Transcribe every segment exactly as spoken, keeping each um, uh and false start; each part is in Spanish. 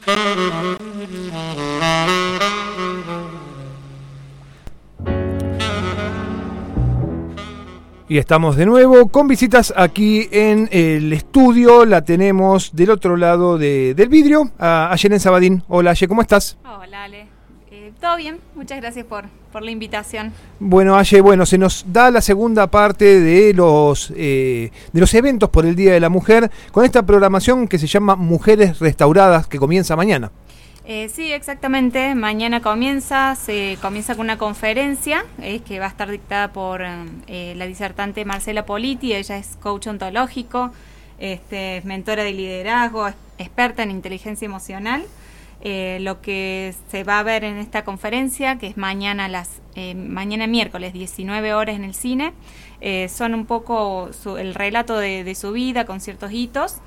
Y estamos de nuevo con visitas aquí en el estudio. La tenemos del otro lado de, del vidrio, a Ayelen Sabadín. Hola, Aye, ¿cómo estás? Hola, Ale. Eh, Todo bien, muchas gracias por, por la invitación. Bueno, Aye, bueno, se nos da la segunda parte de los, eh, de los eventos por el Día de la Mujer con esta programación que se llama Mujeres Restauradas, que comienza mañana. Eh, sí, exactamente. Mañana comienza, se comienza con una conferencia eh, que va a estar dictada por eh, la disertante Marcela Politi. Ella es coach ontológico, este, mentora de liderazgo, experta en inteligencia emocional. Eh, lo que se va a ver en esta conferencia, que es mañana a las eh, mañana miércoles diecinueve horas en el cine, eh, son un poco su, el relato de, de su vida con ciertos hitos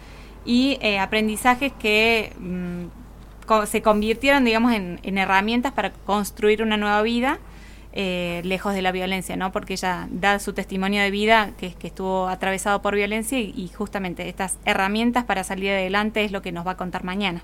y eh, aprendizajes que mmm, se convirtieron, digamos, en, en herramientas para construir una nueva vida eh, lejos de la violencia, ¿no? Porque ella da su testimonio de vida que, que estuvo atravesado por violencia y, y justamente estas herramientas para salir adelante es lo que nos va a contar mañana.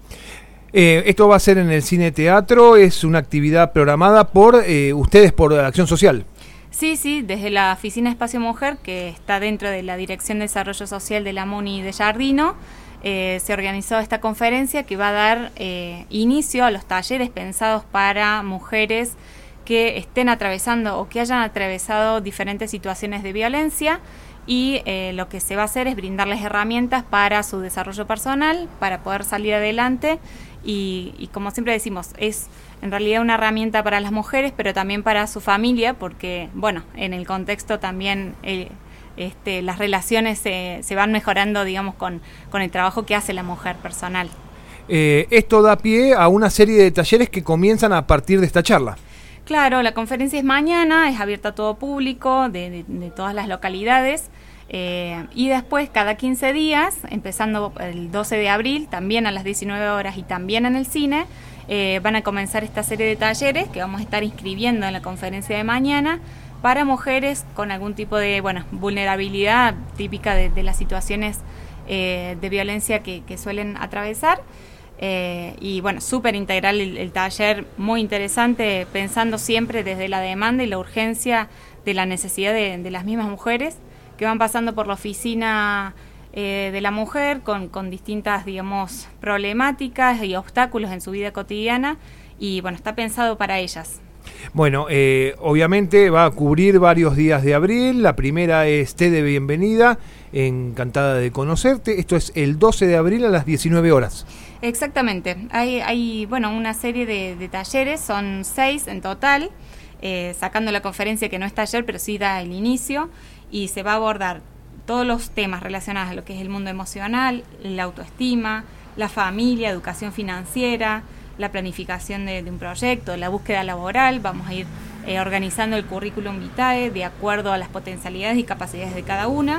Eh, esto va a ser en el Cine Teatro, es una actividad programada por eh, ustedes, por Acción Social. Sí, sí, desde la Oficina Espacio Mujer, que está dentro de la Dirección de Desarrollo Social de la MUNI de Jardino, Eh, se organizó esta conferencia que va a dar eh, inicio a los talleres pensados para mujeres que estén atravesando o que hayan atravesado diferentes situaciones de violencia y eh, lo que se va a hacer es brindarles herramientas para su desarrollo personal, para poder salir adelante y, y como siempre decimos, es en realidad una herramienta para las mujeres pero también para su familia porque, bueno, en el contexto también... Eh, Este, las relaciones se, se van mejorando, digamos, con, con el trabajo que hace la mujer personal. Eh, esto da pie a una serie de talleres que comienzan a partir de esta charla. Claro, la conferencia es mañana, es abierta a todo público, de, de, de todas las localidades, eh, y después cada quince días, empezando el doce de abril, también a las diecinueve horas y también en el cine, eh, van a comenzar esta serie de talleres que vamos a estar inscribiendo en la conferencia de mañana, para mujeres con algún tipo de bueno vulnerabilidad típica de, de las situaciones eh, de violencia que, que suelen atravesar. Eh, y bueno, súper integral el, el taller, muy interesante, pensando siempre desde la demanda y la urgencia de la necesidad de, de las mismas mujeres que van pasando por la oficina eh, de la mujer con, con distintas, digamos, problemáticas y obstáculos en su vida cotidiana y bueno, está pensado para ellas. Bueno, eh, obviamente va a cubrir varios días de abril. La primera es Té de Bienvenida, encantada de conocerte. Esto es el doce de abril a las diecinueve horas. Exactamente. Hay, hay bueno, una serie de, de talleres, son seis en total, eh, sacando la conferencia que no es taller, pero sí da el inicio, y se va a abordar todos los temas relacionados a lo que es el mundo emocional, la autoestima, la familia, educación financiera, la planificación de, de un proyecto, la búsqueda laboral. Vamos a ir eh, organizando el currículum vitae de acuerdo a las potencialidades y capacidades de cada una.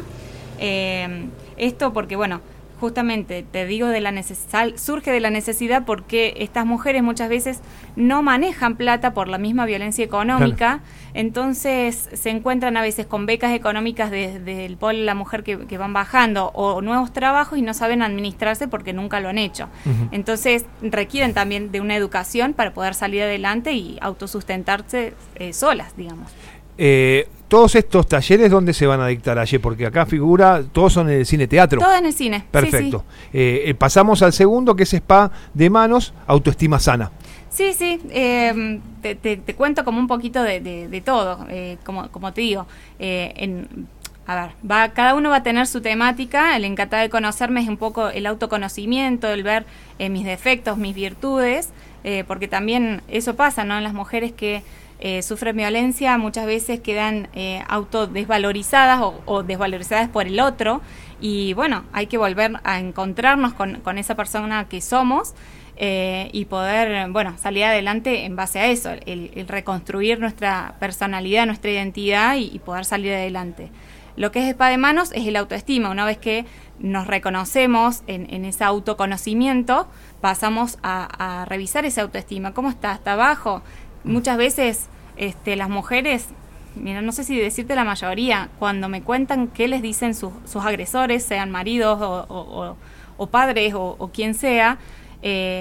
Eh, esto porque, bueno, justamente te digo de la necesidad, surge de la necesidad porque estas mujeres muchas veces no manejan plata por la misma violencia económica, claro. Entonces se encuentran a veces con becas económicas desde de, el polo de la mujer que, que van bajando o nuevos trabajos y no saben administrarse porque nunca lo han hecho. Uh-huh. Entonces requieren también de una educación para poder salir adelante y autosustentarse eh, solas, digamos. Eh, todos estos talleres, ¿dónde se van a dictar, Aye? Porque acá figura, todos son en el Cine Teatro. Todo en el cine. Perfecto. Sí, sí. Eh, pasamos al segundo, que es Spa de Manos, Autoestima Sana. Sí, sí, eh, te, te, te cuento como un poquito de, de, de todo, eh, como, como te digo, eh, en, a ver, va, cada uno va a tener su temática. El Encantada de Conocerme es un poco el autoconocimiento, el ver eh, mis defectos, mis virtudes, eh, porque también eso pasa, ¿no? En las mujeres que eh, sufren violencia muchas veces quedan eh, autodesvalorizadas o, o desvalorizadas por el otro, y bueno, hay que volver a encontrarnos con, con esa persona que somos. Eh, y poder, bueno, salir adelante en base a eso, el, el reconstruir nuestra personalidad, nuestra identidad y, y poder salir adelante. Lo que es Spa de Manos es el autoestima. Una vez que nos reconocemos en, en ese autoconocimiento, pasamos a, a revisar esa autoestima. ¿Cómo está? ¿Está bajo? Muchas veces este, las mujeres, mira, no sé si decirte la mayoría, cuando me cuentan qué les dicen sus, sus agresores, sean maridos o, o, o, o padres o, o quien sea, Eh,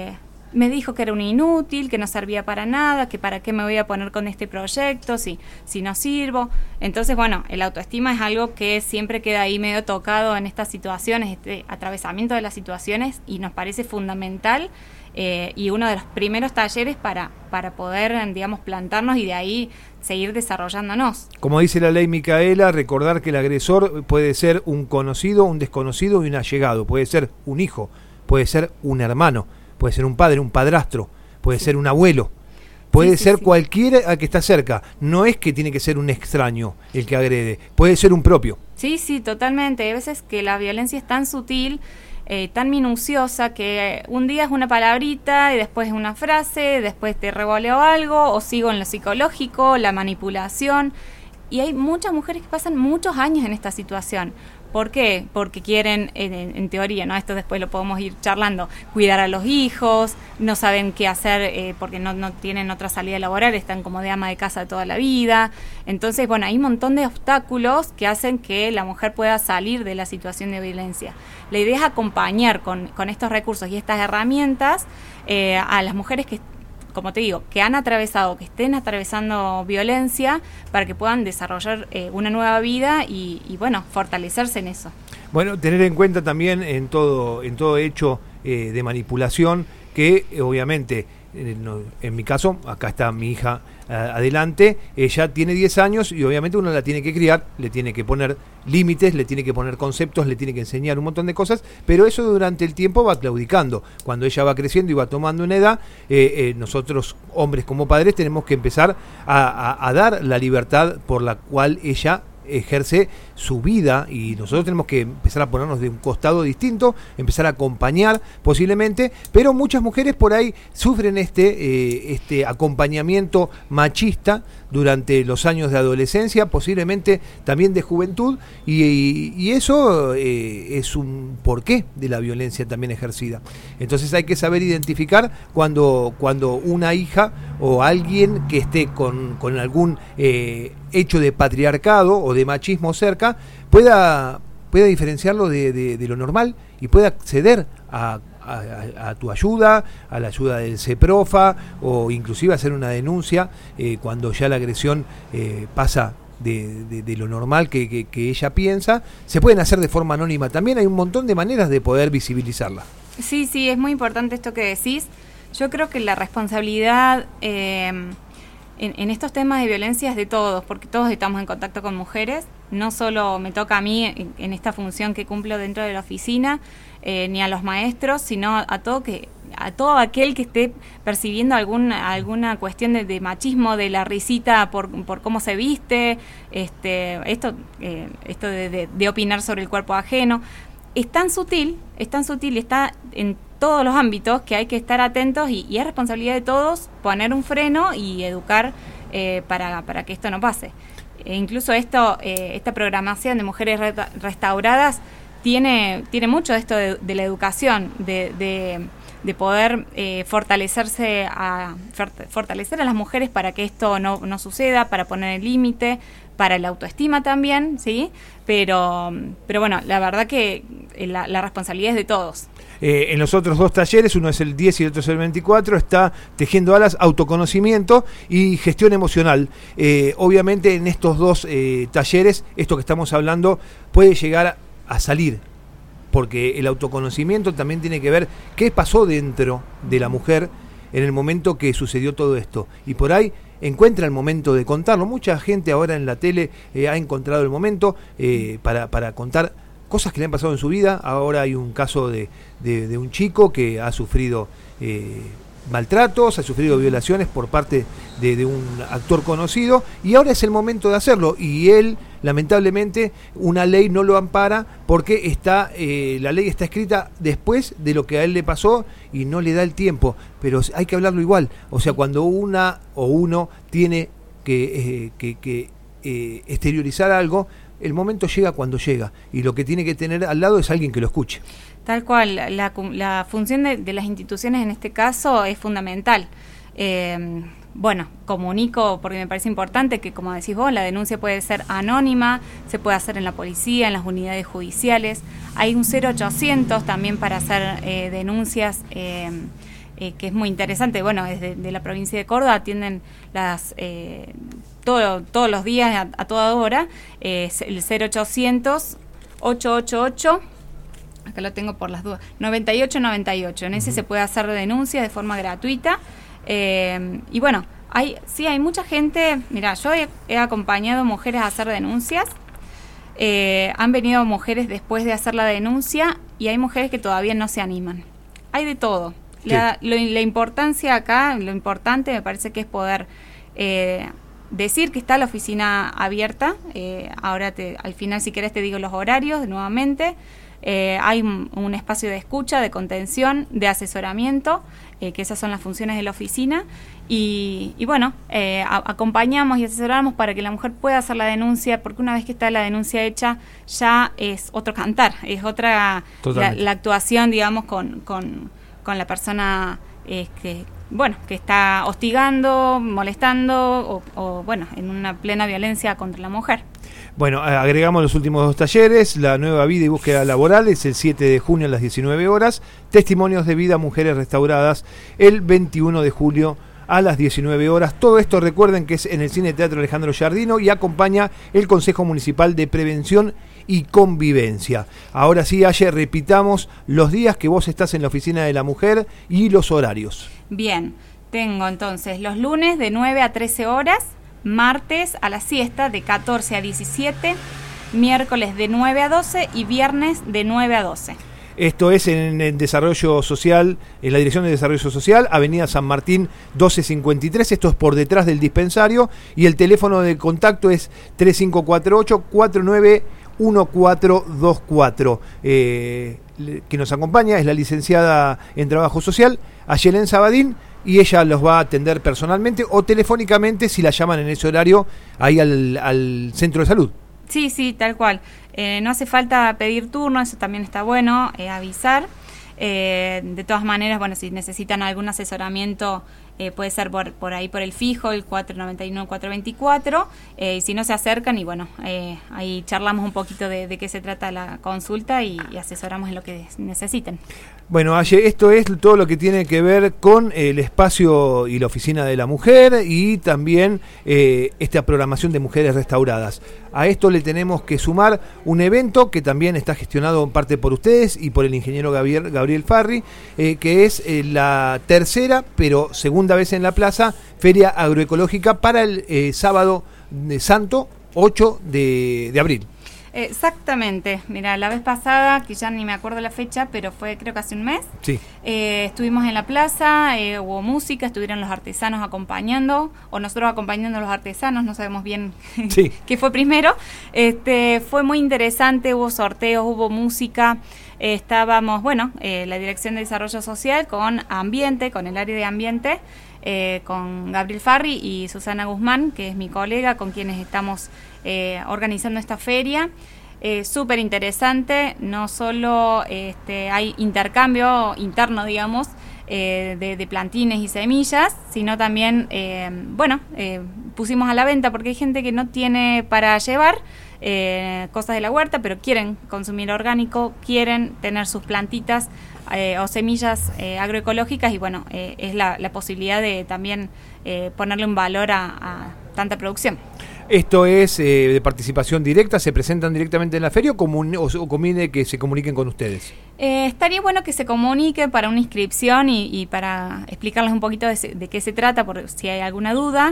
me dijo que era un inútil, que no servía para nada, que para qué me voy a poner con este proyecto si, si no sirvo. Entonces, bueno, el autoestima es algo que siempre queda ahí medio tocado en estas situaciones, este atravesamiento de las situaciones, y nos parece fundamental eh, y uno de los primeros talleres para, para poder, digamos, plantarnos y de ahí seguir desarrollándonos. Como dice la ley Micaela, recordar que el agresor puede ser un conocido, un desconocido y un allegado, puede ser un hijo, puede ser un hermano, puede ser un padre, un padrastro, puede sí. ser un abuelo, puede sí, sí, ser sí. cualquiera que está cerca. No es que tiene que ser un extraño el que agrede, puede ser un propio. Sí, sí, totalmente. Hay veces que la violencia es tan sutil, eh, tan minuciosa, que un día es una palabrita y después es una frase, después te revoleo algo o sigo en lo psicológico, la manipulación. Y hay muchas mujeres que pasan muchos años en esta situación. ¿Por qué? Porque quieren, en, en teoría, ¿no? Esto después lo podemos ir charlando, cuidar a los hijos, no saben qué hacer eh, porque no, no tienen otra salida laboral, están como de ama de casa toda la vida. Entonces, bueno, hay un montón de obstáculos que hacen que la mujer pueda salir de la situación de violencia. La idea es acompañar con, con estos recursos y estas herramientas eh, a las mujeres que, como te digo, que han atravesado, que estén atravesando violencia, para que puedan desarrollar eh, una nueva vida y, y, bueno, fortalecerse en eso. Bueno, tener en cuenta también en todo, en todo hecho eh, de manipulación, que eh, obviamente, en, en mi caso, acá está mi hija eh, adelante, ella tiene diez años y obviamente uno la tiene que criar, le tiene que poner límites, le tiene que poner conceptos, le tiene que enseñar un montón de cosas, pero eso durante el tiempo va claudicando. Cuando ella va creciendo y va tomando una edad, eh, eh, nosotros, hombres como padres, tenemos que empezar a, a, a dar la libertad por la cual ella ejerce su vida, y nosotros tenemos que empezar a ponernos de un costado distinto, empezar a acompañar posiblemente, pero muchas mujeres por ahí sufren este, eh, este acompañamiento machista durante los años de adolescencia, posiblemente también de juventud, y, y, y eso eh, es un porqué de la violencia también ejercida. Entonces hay que saber identificar cuando, cuando una hija o alguien que esté con, con algún eh, hecho de patriarcado o de machismo cerca pueda, pueda diferenciarlo de, de, de lo normal y pueda acceder a A, a, a tu ayuda, a la ayuda del CEPROFA, o inclusive hacer una denuncia eh, cuando ya la agresión eh, pasa de, de, de lo normal que, que, que ella piensa. Se pueden hacer de forma anónima también, hay un montón de maneras de poder visibilizarla. Sí, sí, es muy importante esto que decís. Yo creo que la responsabilidad eh, en, en estos temas de violencia es de todos, porque todos estamos en contacto con mujeres. No solo me toca a mí en, en esta función que cumplo dentro de la oficina, eh, ni a los maestros, sino a todo que a todo aquel que esté percibiendo alguna alguna cuestión de, de machismo, de la risita por, por cómo se viste, este esto eh, esto de, de, de opinar sobre el cuerpo ajeno. Es tan sutil, es tan sutil y está en todos los ámbitos que hay que estar atentos, y, y es responsabilidad de todos poner un freno y educar eh, para, para que esto no pase. E incluso esto, eh, esta programación de mujeres reta- restauradas tiene, tiene mucho de esto de, de la educación, de, de, de poder eh, fortalecerse a, fortalecer a las mujeres para que esto no, no suceda, para poner el límite, para la autoestima también, ¿sí? Pero, pero bueno, la verdad que la, la responsabilidad es de todos. Eh, en los otros dos talleres, uno es el diez y el otro es el veinticuatro, está Tejiendo Alas, autoconocimiento y gestión emocional. Eh, obviamente en estos dos eh, talleres, esto que estamos hablando puede llegar a salir, porque el autoconocimiento también tiene que ver qué pasó dentro de la mujer en el momento que sucedió todo esto, y por ahí encuentra el momento de contarlo. Mucha gente ahora en la tele eh, ha encontrado el momento eh, para, para contar cosas que le han pasado en su vida. Ahora hay un caso de, de, de un chico que ha sufrido eh, maltratos, ha sufrido violaciones por parte de, de un actor conocido, y ahora es el momento de hacerlo, y él, lamentablemente, una ley no lo ampara porque está eh, la ley está escrita después de lo que a él le pasó y no le da el tiempo, pero hay que hablarlo igual. O sea, cuando una o uno tiene que, eh, que, que eh, exteriorizar algo, el momento llega cuando llega, y lo que tiene que tener al lado es alguien que lo escuche. Tal cual, la, la, la función de, de las instituciones en este caso es fundamental. Eh, bueno, comunico porque me parece importante que, como decís vos, la denuncia puede ser anónima, se puede hacer en la policía, en las unidades judiciales. Hay un cero ochocientos también para hacer eh, denuncias eh, eh, que es muy interesante. Bueno, desde de la provincia de Córdoba atienden las eh, todo, todos los días a, a toda hora, eh, el cero ochocientos, ochocientos ochenta y ocho, acá lo tengo por las dudas, noventa y ocho noventa y ocho. En ese uh-huh. se puede hacer denuncias de forma gratuita. Eh, y bueno, hay sí hay mucha gente. Mira, yo he, he acompañado mujeres a hacer denuncias. Eh, han venido mujeres después de hacer la denuncia y hay mujeres que todavía no se animan. Hay de todo. Sí. La, lo, la importancia acá, lo importante me parece que es poder eh, decir que está la oficina abierta. Eh, ahora te, al final, si querés, te digo los horarios nuevamente. Eh, hay un, un espacio de escucha, de contención, de asesoramiento, eh, que esas son las funciones de la oficina. Y, y bueno, eh, a, acompañamos y asesoramos para que la mujer pueda hacer la denuncia, porque una vez que está la denuncia hecha, ya es otro cantar, es otra la, la actuación, digamos, con, con, con la persona eh, que, bueno, que está hostigando, molestando o, o, bueno, en una plena violencia contra la mujer. Bueno, agregamos los últimos dos talleres. La nueva vida y búsqueda laboral es el siete de junio a las diecinueve horas. Testimonios de vida, mujeres restauradas, el veintiuno de julio a las diecinueve horas. Todo esto, recuerden que es en el Cine Teatro Alejandro Giardino y acompaña el Consejo Municipal de Prevención y Convivencia. Ahora sí, Aye, repitamos los días que vos estás en la Oficina de la Mujer y los horarios. Bien, tengo entonces los lunes de nueve a trece horas, martes a la siesta de catorce a diecisiete, miércoles de nueve a doce y viernes de nueve a doce. Esto es en el Desarrollo Social, en la Dirección de Desarrollo Social, Avenida San Martín doce cincuenta y tres, esto es por detrás del dispensario, y el teléfono de contacto es tres cinco cuatro ocho, cuatro nueve uno cuatro dos cuatro. Eh, que nos acompaña es la licenciada en Trabajo Social, Ayelén Sabadín, y ella los va a atender personalmente o telefónicamente si la llaman en ese horario ahí al, al centro de salud. Sí, sí, tal cual. Eh, no hace falta pedir turno, eso también está bueno, eh, avisar. Eh, de todas maneras, bueno, si necesitan algún asesoramiento, eh, puede ser por, por ahí por el fijo, el cuatro nueve uno, cuatro veinticuatro, eh, y si no se acercan, y bueno, eh, ahí charlamos un poquito de, de qué se trata la consulta y, y asesoramos en lo que necesiten. Bueno, Aye, esto es todo lo que tiene que ver con el espacio y la oficina de la mujer y también eh, esta programación de mujeres restauradas. A esto le tenemos que sumar un evento que también está gestionado en parte por ustedes y por el ingeniero Gabriel, Gabriel Farri, eh, que es eh, la tercera, pero segunda vez en la plaza, Feria Agroecológica para el eh, sábado de Santo, ocho de abril. Exactamente, mira, la vez pasada, que ya ni me acuerdo la fecha, pero fue creo que hace un mes, sí. eh, estuvimos en la plaza, eh, hubo música, estuvieron los artesanos acompañando, o nosotros acompañando a los artesanos, no sabemos bien sí. qué fue primero. Este, fue muy interesante, hubo sorteos, hubo música, eh, estábamos, bueno, eh, la Dirección de Desarrollo Social con Ambiente, con el área de Ambiente, eh, con Gabriel Farri y Susana Guzmán, que es mi colega, con quienes estamos Eh, organizando esta feria. Eh, súper interesante, no solo este, hay intercambio interno, digamos, eh, de, de plantines y semillas, sino también, eh, bueno, eh, pusimos a la venta porque hay gente que no tiene para llevar eh, cosas de la huerta, pero quieren consumir orgánico, quieren tener sus plantitas eh, o semillas eh, agroecológicas y bueno, eh, es la, la posibilidad de también eh, ponerle un valor a, a tanta producción. Esto es eh, de participación directa, ¿se presentan directamente en la feria o, comun- o, o conviene que se comuniquen con ustedes? Eh, estaría bueno que se comunique para una inscripción y, y para explicarles un poquito de, se, de qué se trata, por si hay alguna duda.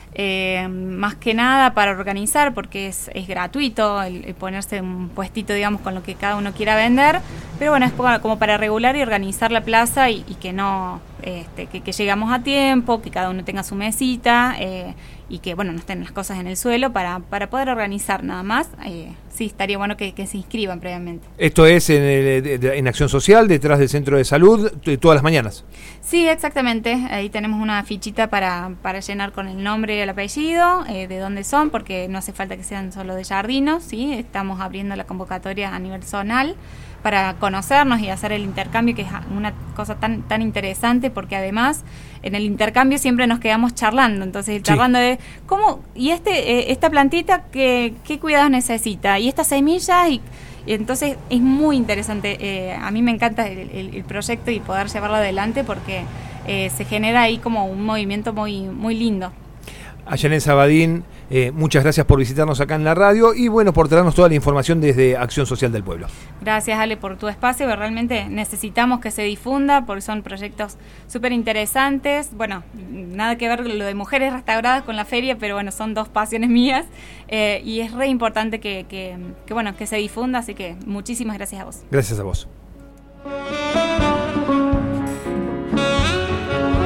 Eh, más que nada para organizar, porque es, es gratuito el, el ponerse un puestito, digamos, con lo que cada uno quiera vender, pero bueno, es como para regular y organizar la plaza y, y que no, este, que, que llegamos a tiempo, que cada uno tenga su mesita eh, y que, bueno, no estén las cosas en el suelo para, para poder organizar nada más. Eh, sí, estaría bueno que, que se inscriban previamente. Esto es en, el, en Acción Social, detrás del Centro de Salud, todas las mañanas. Sí, exactamente. Ahí tenemos una fichita para, para llenar con el nombre y el apellido, eh, de dónde son, porque no hace falta que sean solo de Giardino, ¿sí? Estamos abriendo la convocatoria a nivel zonal para conocernos y hacer el intercambio, que es una cosa tan tan interesante, porque además en el intercambio siempre nos quedamos charlando, entonces charlando sí. de cómo, y este eh, esta plantita, ¿qué, qué cuidados necesita? Y estas semillas, y, y entonces es muy interesante. Eh, a mí me encanta el, el, el proyecto y poder llevarlo adelante, porque eh, se genera ahí como un movimiento muy, muy lindo. Ayané Sabadín, eh, muchas gracias por visitarnos acá en la radio y bueno, por traernos toda la información desde Acción Social del Pueblo. Gracias, Ale, por tu espacio, pero realmente necesitamos que se difunda porque son proyectos súper interesantes. Bueno, nada que ver lo de mujeres restauradas con la feria, pero bueno, son dos pasiones mías eh, y es re importante que, que, que, bueno, que se difunda, así que muchísimas gracias a vos. Gracias a vos.